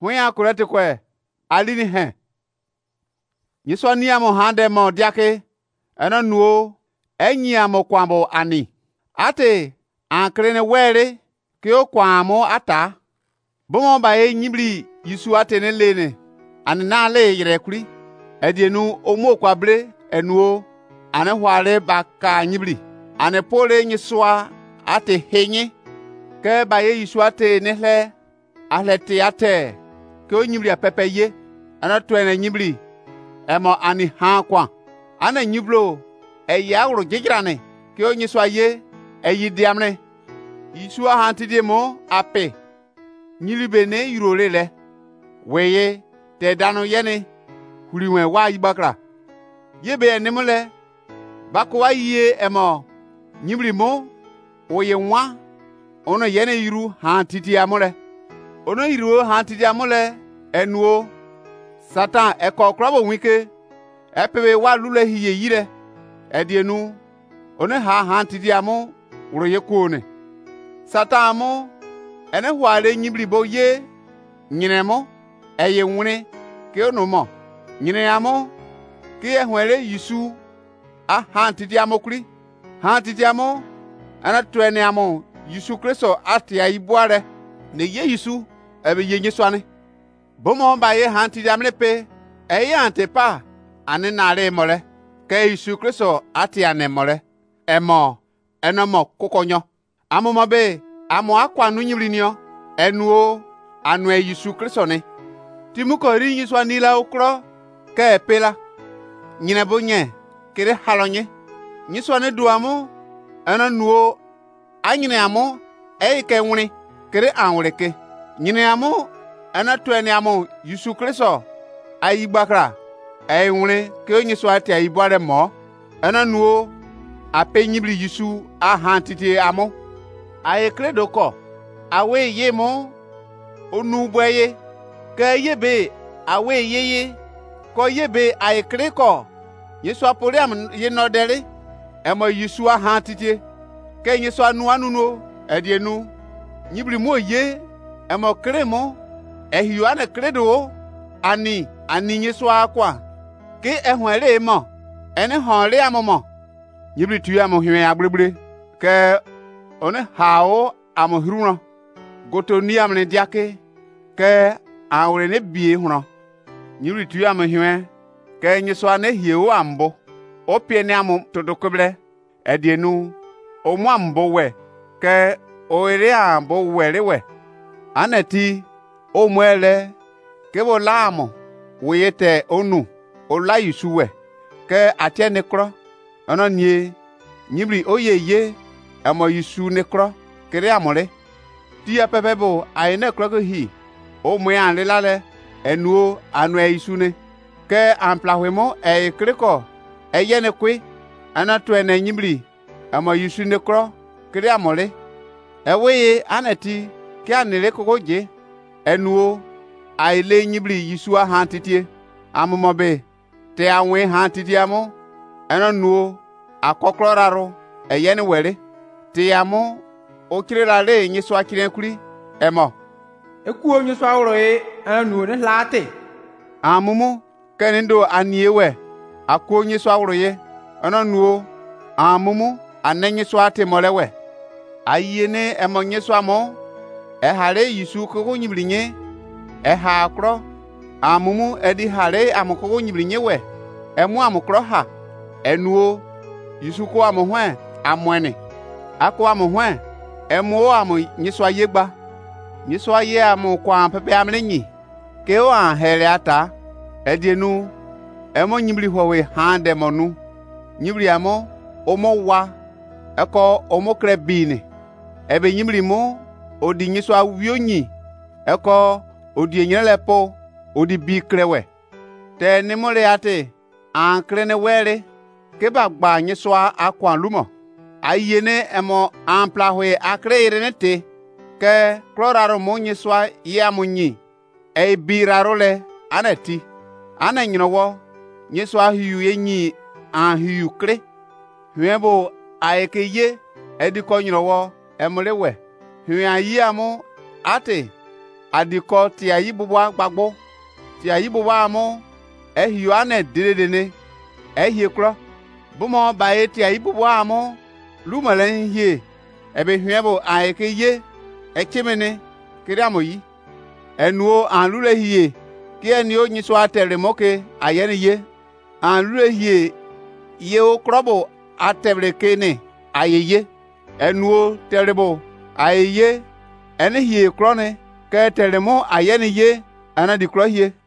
huya kurete kwe alini he nyiswa ni amo hande mo diake eno nuo enyi amo kwambo ani ate ankrene were ke o kwamo ata bomo ba e nyibli yisu ate ne lene ani na le yire kuri edienu omo kwabre enuo ane hware baka nyibli ane pole nyiswa ate henye ke ba ye yisu ate ne hle ahlete ate ke o nyibli apepe ye ana twene nyibli emo ani ha kwa ana nyiblo e yawro jijrane ke o nyiswa ye e yidiamne yisu ha tidemo ape nyilibe ne yurole le weye te dano yene huliwe wa yibakra yebe enemle bako wa yie emo nyibli mo oye nwa ono yene yiru ha titi amole ono yiru ha titi amole enuo satan ekokrobo wike epewe wa lule hiye yire edienu ono ha titi amu wuro yekone satan amu ene hware nyibli bo ye nyinemo eye nwune ke ono mo nyine amo ke ehwere yisu a ha titi amokuri ha titi amo ana twene amo yisu kristo atia ibuare ne ye yisu ebe ye nyiswane bomo ba ye ha titi amlepe eye antepa ane nare mole ke yisu kristo atia ne mole enomo kokonyo amomo be amo akwa nu nyiblinio enuo anu yisu kristo ne timuko ri nyiswa nila ukro ke pela nyine bonye kere halonye nyiswa ne duamu ana nuo anyine amu ke nwuni kere anwureke nyine amu ana twene amu yisu kristo ayigbakra nwuni ke nyiswa ti ayibare mo ana nuo ape nyibli yisu ahantiti amu aye kredo ko awe yemo onu boye ke yebe awe yeye ko yebe aye kreko yesu apori am ye nodere emo yisu ahantiti ke yesu anu anuno edienu nyibli mo ye emo kremo ehiu ane kredo ani yesu akwa ke ehwere mo ene honre amomo nyibli tu am hwe agbrebre ke one hao am hruno goto ni am ne diake ke awre ne bie huno nyibli tu am hwe ke nyiso ane hieo ambo opie ne am todokoble edienu omu ambo we ke oire ambo werewe anati omwele ke bolamo weyete onu ola yisuwe ke atiene kro ono nie nyibli oyeye amo yisu ne kro kere amore ti apepebo ayene kro ko hi o mo an le lale enuo anu yisu ne ke amplahwemo e kreko eyene kwi ana to ene nyibli amo yisu ne kro kere amore eweye anati ke anele kogoje enuo aile nyibli yisu ahantitie amomobe te anwe hantiti amo eno nuo akokroraro eyene were te amo okirelale nyiso akirenkuri emo ekuo nyiso awro e anu ne late amumu kenindo aniewe akwo nyiso awro ye eno nuo amumu anenyiso ate molewe ayene emo nyiso amo ehare yisu ko nyiblinye eha akro amumu edi hare amukoko nyiblinye we emu amukro ha enuo yisuko amuhwe amwene ako amuhwe emu amu nyiswa yegba nyiswa ye amu kwa pepe amlenyi ke o anhere ata edienu emu nyibli howe hande monu nyibli amo omo wa eko omo krebine ebe nyibli mo odi nyiswa wionyi eko odi enyelepo odi bi krewe te ni mole ate an krene were ke bagba nyiswa akwa lumo ayene emo amplahwe akreire nete ke kloraro mo nyiswa ya munyi e birarole anati ananyinowo nyiswa hiu yenyi an hiu kre hwebo ayekeye ediko nyinowo emlewe hwe ayiamu ate adiko tia yibubwa gbagbo tia yibubwa mo ehio ane dedene ehie kro bumo bae tia yibubwa mo lumalen hie ebe hwebo aike ye echimene kiriamo yi enuo anlule hie ki eni o nyiso atere moke ayeni ye anlule hie ye o krobo atebre kene ayeye enuo terebo ayeye ene hie krone ke teremo ayeni ye ana di kro hie